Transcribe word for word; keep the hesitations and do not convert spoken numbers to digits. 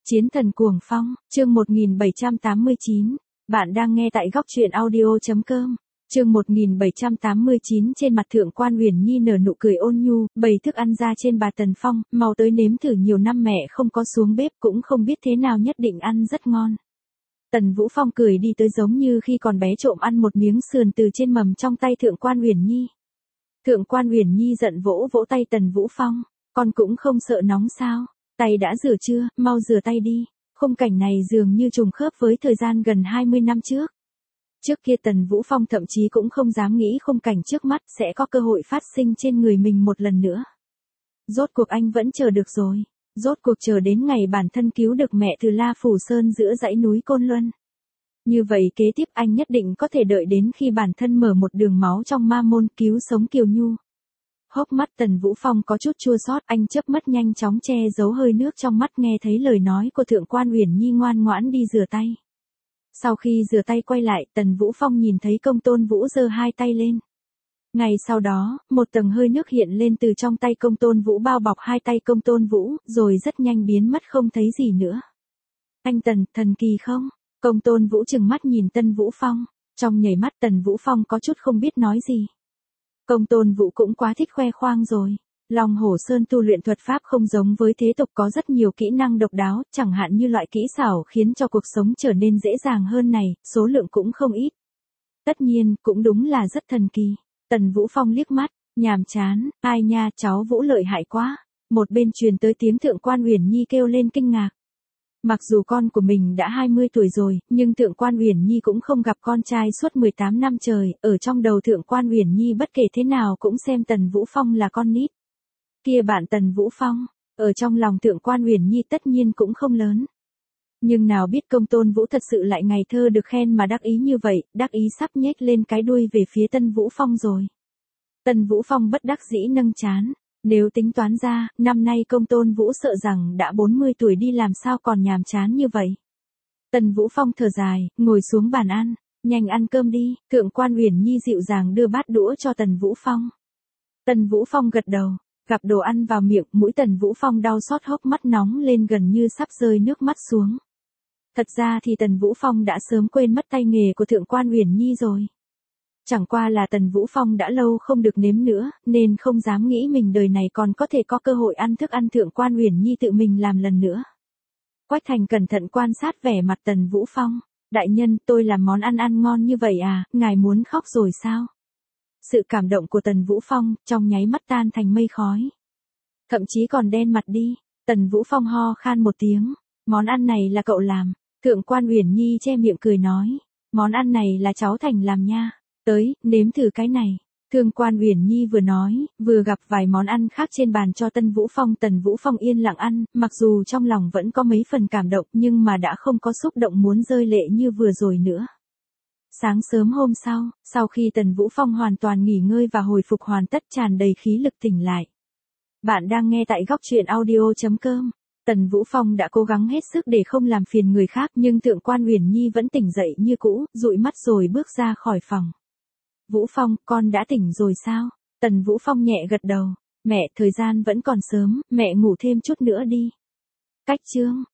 Chiến thần cuồng phong, chương một nghìn bảy trăm tám mươi chín. Bạn đang nghe tại góc truyện audio.com. Chương một nghìn bảy trăm tám mươi chín. Trên mặt Thượng quan Uyển Nhi nở nụ cười ôn nhu, bày thức ăn ra trên bà Tần Phong, mau tới nếm thử, nhiều năm mẹ không có xuống bếp cũng không biết thế nào, nhất định ăn rất ngon. Tần Vũ Phong cười đi tới giống như khi còn bé trộm ăn một miếng sườn từ trên mầm trong tay Thượng quan Uyển Nhi. Thượng quan Uyển Nhi giận vỗ vỗ tay Tần Vũ Phong, con cũng không sợ nóng sao? Tay đã rửa chưa, mau rửa tay đi. Khung cảnh này dường như trùng khớp với thời gian gần hai mươi năm trước. Trước kia Tần Vũ Phong thậm chí cũng không dám nghĩ khung cảnh trước mắt sẽ có cơ hội phát sinh trên người mình một lần nữa. Rốt cuộc anh vẫn chờ được rồi. Rốt cuộc chờ đến ngày bản thân cứu được mẹ từ La Phủ Sơn giữa dãy núi Côn Luân. Như vậy kế tiếp anh nhất định có thể đợi đến khi bản thân mở một đường máu trong ma môn cứu sống Kiều Nhu. Hốc mắt Tần Vũ Phong có chút chua xót, anh chớp mắt nhanh chóng che giấu hơi nước trong mắt, nghe thấy lời nói của Thượng quan Uyển Nhi, ngoan ngoãn đi rửa tay. Sau khi rửa tay quay lại, Tần Vũ Phong nhìn thấy Công Tôn Vũ giơ hai tay lên. Ngay sau đó, một tầng hơi nước hiện lên từ trong tay Công Tôn Vũ bao bọc hai tay Công Tôn Vũ, rồi rất nhanh biến mất không thấy gì nữa. Anh Tần, thần kỳ không? Công Tôn Vũ trừng mắt nhìn Tần Vũ Phong, trong nhảy mắt Tần Vũ Phong có chút không biết nói gì. Công Tôn Vũ cũng quá thích khoe khoang rồi. Long Hổ Sơn tu luyện thuật pháp không giống với thế tục, có rất nhiều kỹ năng độc đáo, chẳng hạn như loại kỹ xảo khiến cho cuộc sống trở nên dễ dàng hơn này, số lượng cũng không ít. Tất nhiên, cũng đúng là rất thần kỳ. Tần Vũ Phong liếc mắt, nhàm chán, ai nha, cháu Vũ lợi hại quá. Một bên truyền tới tiếng Thượng quan Uyển Nhi kêu lên kinh ngạc. Mặc dù con của mình đã hai mươi tuổi rồi, nhưng Thượng quan Uyển Nhi cũng không gặp con trai suốt mười tám năm trời, ở trong đầu Thượng quan Uyển Nhi bất kể thế nào cũng xem Tần Vũ Phong là con nít. Kia bạn Tần Vũ Phong, ở trong lòng Thượng quan Uyển Nhi tất nhiên cũng không lớn. Nhưng nào biết Công Tôn Vũ thật sự lại ngày thơ được khen mà đắc ý như vậy, đắc ý sắp nhếch lên cái đuôi về phía Tần Vũ Phong rồi. Tần Vũ Phong bất đắc dĩ nâng trán. Nếu tính toán ra, năm nay Công Tôn Vũ sợ rằng đã bốn mươi tuổi đi, làm sao còn nhàm chán như vậy. Tần Vũ Phong thở dài, ngồi xuống bàn ăn, nhanh ăn cơm đi. Thượng quan Uyển Nhi dịu dàng đưa bát đũa cho Tần Vũ Phong. Tần Vũ Phong gật đầu, gặp đồ ăn vào miệng, mũi Tần Vũ Phong đau xót, hốc mắt nóng lên gần như sắp rơi nước mắt xuống. Thật ra thì Tần Vũ Phong đã sớm quên mất tay nghề của Thượng quan Uyển Nhi rồi. Chẳng qua là Tần Vũ Phong đã lâu không được nếm nữa, nên không dám nghĩ mình đời này còn có thể có cơ hội ăn thức ăn Thượng quan Uyển Nhi tự mình làm lần nữa. Quách Thành cẩn thận quan sát vẻ mặt Tần Vũ Phong. Đại nhân, tôi làm món ăn ăn ngon như vậy à, ngài muốn khóc rồi sao? Sự cảm động của Tần Vũ Phong, trong nháy mắt tan thành mây khói. Thậm chí còn đen mặt đi. Tần Vũ Phong ho khan một tiếng. Món ăn này là cậu làm. Thượng quan Uyển Nhi che miệng cười nói. Món ăn này là cháu Thành làm nha. Tới, nếm thử cái này. Thượng quan Uyển Nhi vừa nói, vừa gặp vài món ăn khác trên bàn cho Tần Vũ Phong. Tần Vũ Phong yên lặng ăn, mặc dù trong lòng vẫn có mấy phần cảm động nhưng mà đã không có xúc động muốn rơi lệ như vừa rồi nữa. Sáng sớm hôm sau, sau khi Tần Vũ Phong hoàn toàn nghỉ ngơi và hồi phục hoàn tất, tràn đầy khí lực tỉnh lại. Bạn đang nghe tại góc truyện audio.com. Tần Vũ Phong đã cố gắng hết sức để không làm phiền người khác, nhưng Thượng quan Uyển Nhi vẫn tỉnh dậy như cũ, dụi mắt rồi bước ra khỏi phòng. Vũ Phong, con đã tỉnh rồi sao? Tần Vũ Phong nhẹ gật đầu. Mẹ, thời gian vẫn còn sớm, mẹ ngủ thêm chút nữa đi. Cách chương.